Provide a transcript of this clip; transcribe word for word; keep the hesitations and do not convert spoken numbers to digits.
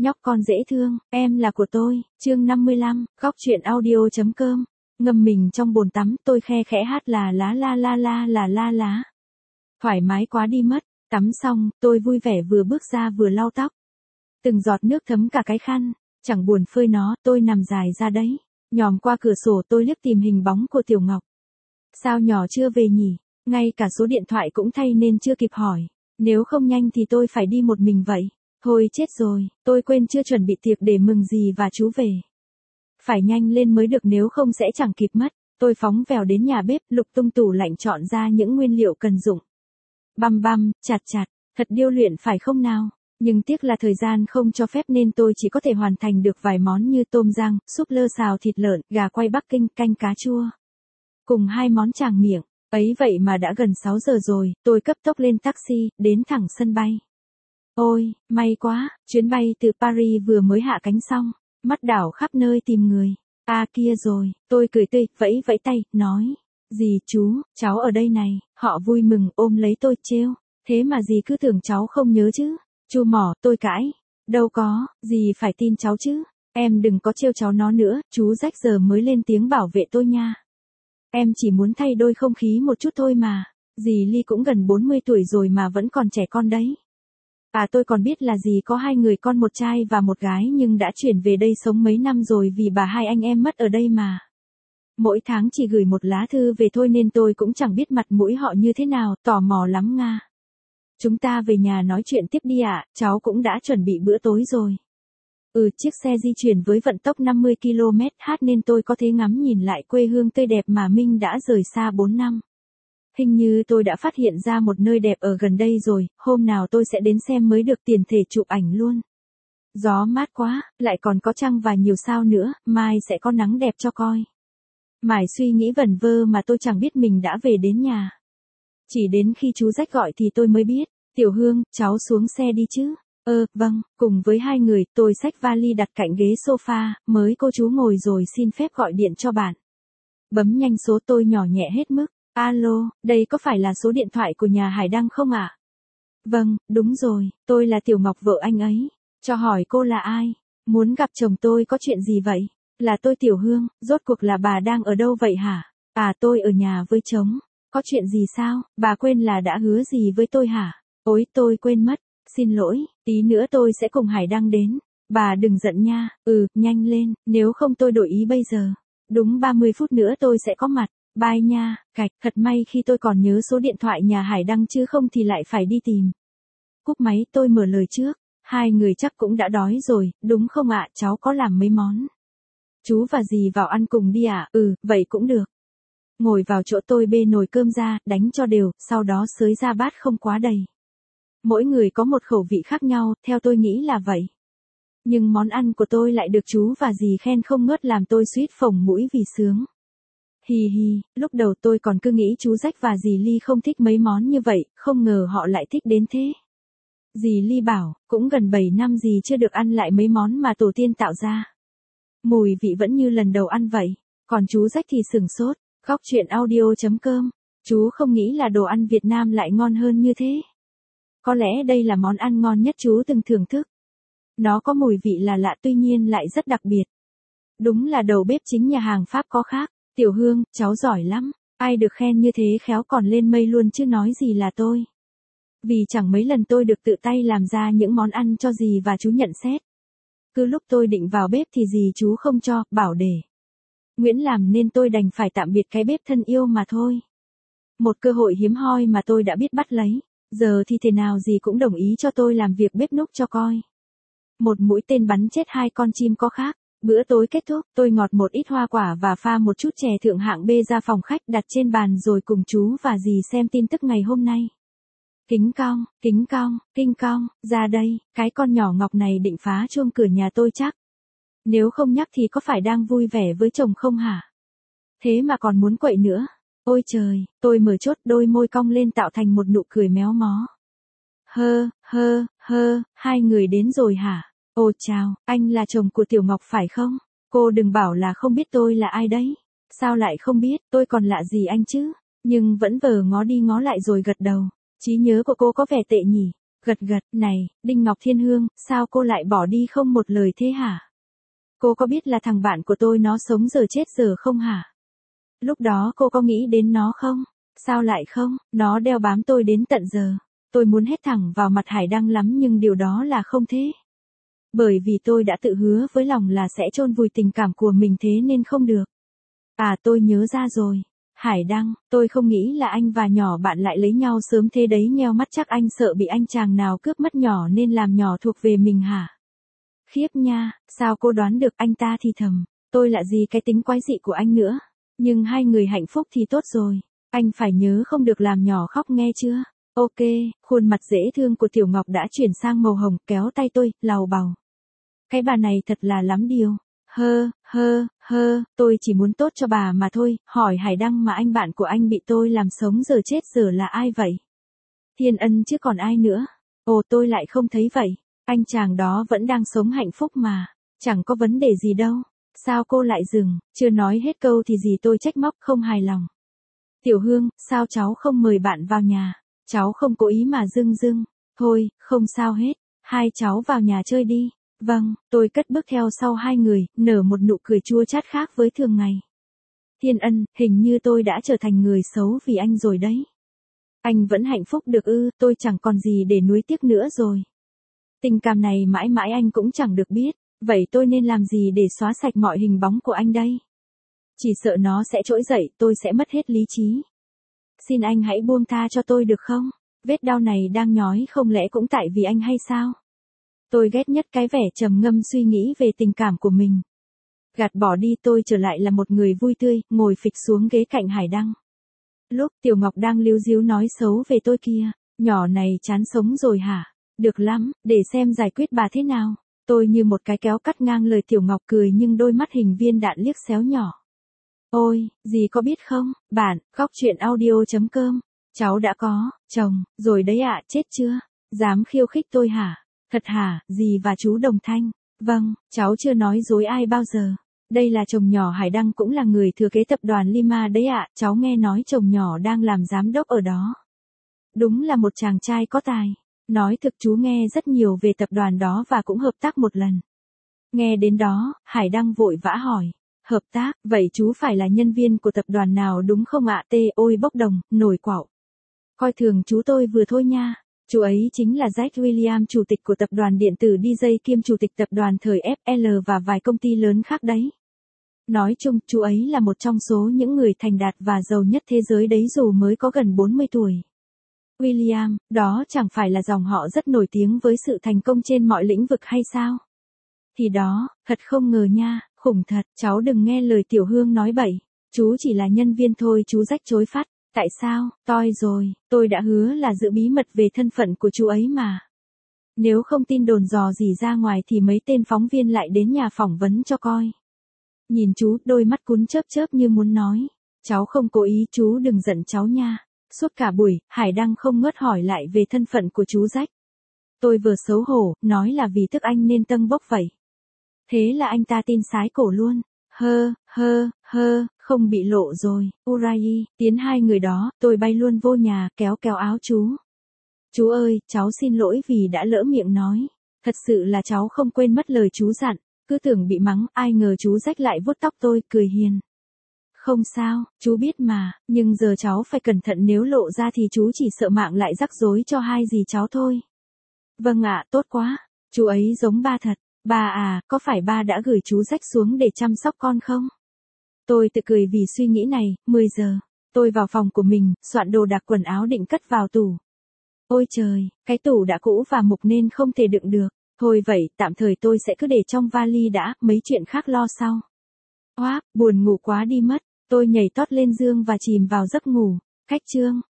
nhóc con dễ thương, em là của tôi, chương năm mươi lăm, góc truyện audio.com, ngâm mình trong bồn tắm, tôi khe khẽ hát là lá la la la là la lá. Thoải mái quá đi mất, tắm xong, tôi vui vẻ vừa bước ra vừa lau tóc. Từng giọt nước thấm cả cái khăn, chẳng buồn phơi nó, tôi nằm dài ra đấy. Nhòm qua cửa sổ tôi liếc tìm hình bóng của Tiểu Ngọc. Sao nhỏ chưa về nhỉ? Ngay cả số điện thoại cũng thay nên chưa kịp hỏi. Nếu không nhanh thì tôi phải đi một mình vậy. Thôi chết rồi, tôi quên chưa chuẩn bị tiệc để mừng dì và chú về. Phải nhanh lên mới được nếu không sẽ chẳng kịp mất. Tôi phóng vèo đến nhà bếp lục tung tủ lạnh chọn ra những nguyên liệu cần dụng. Băm băm, chặt chặt, thật điêu luyện phải không nào? Nhưng tiếc là thời gian không cho phép nên tôi chỉ có thể hoàn thành được vài món như tôm rang, súp lơ xào thịt lợn, gà quay Bắc Kinh, canh cá chua. Cùng hai món tràng miệng, ấy vậy mà đã gần sáu giờ rồi, tôi cấp tốc lên taxi, đến thẳng sân bay. Ôi, may quá, chuyến bay từ Paris vừa mới hạ cánh xong, mắt đảo khắp nơi tìm người. À kia rồi, tôi cười tươi, vẫy vẫy tay, nói, dì chú, cháu ở đây này, họ vui mừng ôm lấy tôi trêu, thế mà dì cứ tưởng cháu không nhớ chứ. Chu mỏ, tôi cãi. Đâu có, gì phải tin cháu chứ. Em đừng có trêu cháu nó nữa, chú rách giờ mới lên tiếng bảo vệ tôi nha. Em chỉ muốn thay đổi không khí một chút thôi mà. Dì Ly cũng gần bốn mươi tuổi rồi mà vẫn còn trẻ con đấy. À tôi còn biết là dì có hai người con một trai và một gái nhưng đã chuyển về đây sống mấy năm rồi vì bà hai anh em mất ở đây mà. Mỗi tháng chỉ gửi một lá thư về thôi nên tôi cũng chẳng biết mặt mũi họ như thế nào, tò mò lắm nga. Chúng ta về nhà nói chuyện tiếp đi ạ, à, cháu cũng đã chuẩn bị bữa tối rồi. Ừ, chiếc xe di chuyển với vận tốc năm mươi ki lô mét h nên tôi có thể ngắm nhìn lại quê hương tươi đẹp mà Minh đã rời xa bốn năm. Hình như tôi đã phát hiện ra một nơi đẹp ở gần đây rồi, hôm nào tôi sẽ đến xem mới được tiền thể chụp ảnh luôn. Gió mát quá, lại còn có trăng và nhiều sao nữa, mai sẽ có nắng đẹp cho coi. Mải suy nghĩ vẩn vơ mà tôi chẳng biết mình đã về đến nhà. Chỉ đến khi chú Rách gọi thì tôi mới biết, Tiểu Hương, cháu xuống xe đi chứ. Ơ, vâng, cùng với hai người, tôi xách vali đặt cạnh ghế sofa, mới cô chú ngồi rồi xin phép gọi điện cho bạn. Bấm nhanh số tôi nhỏ nhẹ hết mức, alo, đây có phải là số điện thoại của nhà Hải Đăng không ạ? À? Vâng, đúng rồi, tôi là Tiểu Ngọc vợ anh ấy, cho hỏi cô là ai? Muốn gặp chồng tôi có chuyện gì vậy? Là tôi Tiểu Hương, rốt cuộc là bà đang ở đâu vậy hả? À tôi ở nhà với chồng. Có chuyện gì sao, bà quên là đã hứa gì với tôi hả? Ôi tôi quên mất, xin lỗi, tí nữa tôi sẽ cùng Hải Đăng đến. Bà đừng giận nha, ừ, nhanh lên, nếu không tôi đổi ý bây giờ. Đúng ba mươi phút nữa tôi sẽ có mặt, bye nha, cạch, thật may khi tôi còn nhớ số điện thoại nhà Hải Đăng chứ không thì lại phải đi tìm. Cúp máy tôi mở lời trước, hai người chắc cũng đã đói rồi, đúng không ạ, cháu có làm mấy món. Chú và dì vào ăn cùng đi ạ, à? Ừ, vậy cũng được. Ngồi vào chỗ tôi bê nồi cơm ra, đánh cho đều, sau đó xới ra bát không quá đầy. Mỗi người có một khẩu vị khác nhau, theo tôi nghĩ là vậy. Nhưng món ăn của tôi lại được chú và dì khen không ngớt làm tôi suýt phồng mũi vì sướng. Hì hì, lúc đầu tôi còn cứ nghĩ chú Rách và dì Ly không thích mấy món như vậy, không ngờ họ lại thích đến thế. Dì Ly bảo, cũng gần bảy năm dì chưa được ăn lại mấy món mà tổ tiên tạo ra. Mùi vị vẫn như lần đầu ăn vậy, còn chú Rách thì sửng sốt. Góc truyện audio.com, chú không nghĩ là đồ ăn Việt Nam lại ngon hơn như thế. Có lẽ đây là món ăn ngon nhất chú từng thưởng thức. Nó có mùi vị là lạ tuy nhiên lại rất đặc biệt. Đúng là đầu bếp chính nhà hàng Pháp có khác. Tiểu Hương, cháu giỏi lắm, ai được khen như thế khéo còn lên mây luôn chứ nói gì là tôi. Vì chẳng mấy lần tôi được tự tay làm ra những món ăn cho dì và chú nhận xét. Cứ lúc tôi định vào bếp thì dì chú không cho, bảo để Nguyễn làm nên tôi đành phải tạm biệt cái bếp thân yêu mà thôi. Một cơ hội hiếm hoi mà tôi đã biết bắt lấy, giờ thì thế nào dì cũng đồng ý cho tôi làm việc bếp núc cho coi. Một mũi tên bắn chết hai con chim có khác, bữa tối kết thúc, tôi ngọt một ít hoa quả và pha một chút chè thượng hạng bê ra phòng khách đặt trên bàn rồi cùng chú và dì xem tin tức ngày hôm nay. Kính cong, kính cong, kinh cong, ra đây, cái con nhỏ Ngọc này định phá chuông cửa nhà tôi chắc. Nếu không nhắc thì có phải đang vui vẻ với chồng không hả? Thế mà còn muốn quậy nữa. Ôi trời, tôi mở chốt đôi môi cong lên tạo thành một nụ cười méo mó. Hơ, hơ, hơ, hai người đến rồi hả? Ồ chào, anh là chồng của Tiểu Ngọc phải không? Cô đừng bảo là không biết tôi là ai đấy. Sao lại không biết, tôi còn lạ gì anh chứ? Nhưng vẫn vờ ngó đi ngó lại rồi gật đầu. Trí nhớ của cô có vẻ tệ nhỉ? Gật gật, này, Đinh Ngọc Thiên Hương, sao cô lại bỏ đi không một lời thế hả? Cô có biết là thằng bạn của tôi nó sống giờ chết giờ không hả? Lúc đó cô có nghĩ đến nó không? Sao lại không? Nó đeo bám tôi đến tận giờ. Tôi muốn hét thẳng vào mặt Hải Đăng lắm nhưng điều đó là không thế. Bởi vì tôi đã tự hứa với lòng là sẽ chôn vùi tình cảm của mình thế nên không được. À tôi nhớ ra rồi. Hải Đăng, tôi không nghĩ là anh và nhỏ bạn lại lấy nhau sớm thế đấy, nheo mắt chắc anh sợ bị anh chàng nào cướp mất nhỏ nên làm nhỏ thuộc về mình hả? Khiếp nha, sao cô đoán được? Anh ta thì thầm, tôi lạ gì cái tính quái dị của anh nữa. Nhưng hai người hạnh phúc thì tốt rồi. Anh phải nhớ không được làm nhỏ khóc nghe chưa? Ok, khuôn mặt dễ thương của Tiểu Ngọc đã chuyển sang màu hồng, kéo tay tôi, làu bàu. Cái bà này thật là lắm điều. Hơ, hơ, hơ, tôi chỉ muốn tốt cho bà mà thôi. Hỏi Hải Đăng mà anh bạn của anh bị tôi làm sống giờ chết giờ là ai vậy? Thiên Ân chứ còn ai nữa. Ồ tôi lại không thấy vậy. Anh chàng đó vẫn đang sống hạnh phúc mà. Chẳng có vấn đề gì đâu. Sao cô lại dừng? Chưa nói hết câu thì gì tôi trách móc không hài lòng. Tiểu Hương, sao cháu không mời bạn vào nhà? Cháu không cố ý mà dưng dưng. Thôi, không sao hết. Hai cháu vào nhà chơi đi. Vâng, tôi cất bước theo sau hai người, nở một nụ cười chua chát khác với thường ngày. Thiên Ân, hình như tôi đã trở thành người xấu vì anh rồi đấy. Anh vẫn hạnh phúc được ư? Tôi chẳng còn gì để nuối tiếc nữa rồi. Tình cảm này mãi mãi anh cũng chẳng được biết. Vậy tôi nên làm gì để xóa sạch mọi hình bóng của anh đây? Chỉ sợ nó sẽ trỗi dậy, tôi sẽ mất hết lý trí. Xin anh hãy buông tha cho tôi được không? Vết đau này đang nhói không lẽ cũng tại vì anh hay sao? Tôi ghét nhất cái vẻ trầm ngâm suy nghĩ về tình cảm của mình. Gạt bỏ đi, tôi trở lại là một người vui tươi, ngồi phịch xuống ghế cạnh Hải Đăng. Lúc Tiểu Ngọc đang líu díu nói xấu về tôi kia, nhỏ này chán sống rồi hả? Được lắm, để xem giải quyết bà thế nào. Tôi như một cái kéo cắt ngang lời Tiểu Ngọc cười nhưng đôi mắt hình viên đạn liếc xéo nhỏ. Ôi, dì có biết không, bạn, khóc chuyện audio chấm com. Cháu đã có, chồng, rồi đấy ạ, chết chưa? Dám khiêu khích tôi hả? Thật hả, dì và chú đồng thanh. Vâng, cháu chưa nói dối ai bao giờ. Đây là chồng nhỏ Hải Đăng cũng là người thừa kế tập đoàn Lima đấy ạ, cháu nghe nói chồng nhỏ đang làm giám đốc ở đó. Đúng là một chàng trai có tài. Nói thực chú nghe rất nhiều về tập đoàn đó và cũng hợp tác một lần. Nghe đến đó, Hải Đăng vội vã hỏi. Hợp tác, vậy chú phải là nhân viên của tập đoàn nào đúng không ạ? Tê ôi bốc đồng, nổi quạo. Coi thường chú tôi vừa thôi nha. Chú ấy chính là Jack William, chủ tịch của tập đoàn điện tử đê gi kiêm chủ tịch tập đoàn thời ép lờ và vài công ty lớn khác đấy. Nói chung, chú ấy là một trong số những người thành đạt và giàu nhất thế giới đấy dù mới có gần bốn mươi tuổi. William, đó chẳng phải là dòng họ rất nổi tiếng với sự thành công trên mọi lĩnh vực hay sao? Thì đó, thật không ngờ nha, khủng thật, cháu đừng nghe lời Tiểu Hương nói bậy. Chú chỉ là nhân viên thôi, chú rách chối phát. Tại sao? Toi rồi, tôi đã hứa là giữ bí mật về thân phận của chú ấy mà. Nếu không tin đồn dò gì ra ngoài thì mấy tên phóng viên lại đến nhà phỏng vấn cho coi. Nhìn chú, đôi mắt cún chớp chớp như muốn nói. Cháu không cố ý, chú đừng giận cháu nha. Suốt cả buổi, Hải Đăng không ngớt hỏi lại về thân phận của chú Jack. Tôi vừa xấu hổ, nói là vì tức anh nên tâng bốc vậy. Thế là anh ta tin sái cổ luôn. Hơ, hơ, hơ, không bị lộ rồi. Urai, tiến hai người đó, tôi bay luôn vô nhà, kéo kéo áo chú. Chú ơi, cháu xin lỗi vì đã lỡ miệng nói. Thật sự là cháu không quên mất lời chú dặn. Cứ tưởng bị mắng, ai ngờ chú Jack lại vuốt tóc tôi, cười hiền. Không sao, chú biết mà, nhưng giờ cháu phải cẩn thận nếu lộ ra thì chú chỉ sợ mạng lại rắc rối cho hai dì cháu thôi. Vâng ạ, tốt quá. Chú ấy giống ba thật. Ba à, có phải ba đã gửi chú Jack xuống để chăm sóc con không? Tôi tự cười vì suy nghĩ này. Mười giờ, tôi vào phòng của mình, soạn đồ đạc quần áo định cất vào tủ. Ôi trời, cái tủ đã cũ và mục nên không thể đựng được. Thôi vậy, tạm thời tôi sẽ cứ để trong vali đã, mấy chuyện khác lo sau. Oáp, buồn ngủ quá đi mất. Tôi nhảy tót lên giường và chìm vào giấc ngủ. Cách chương.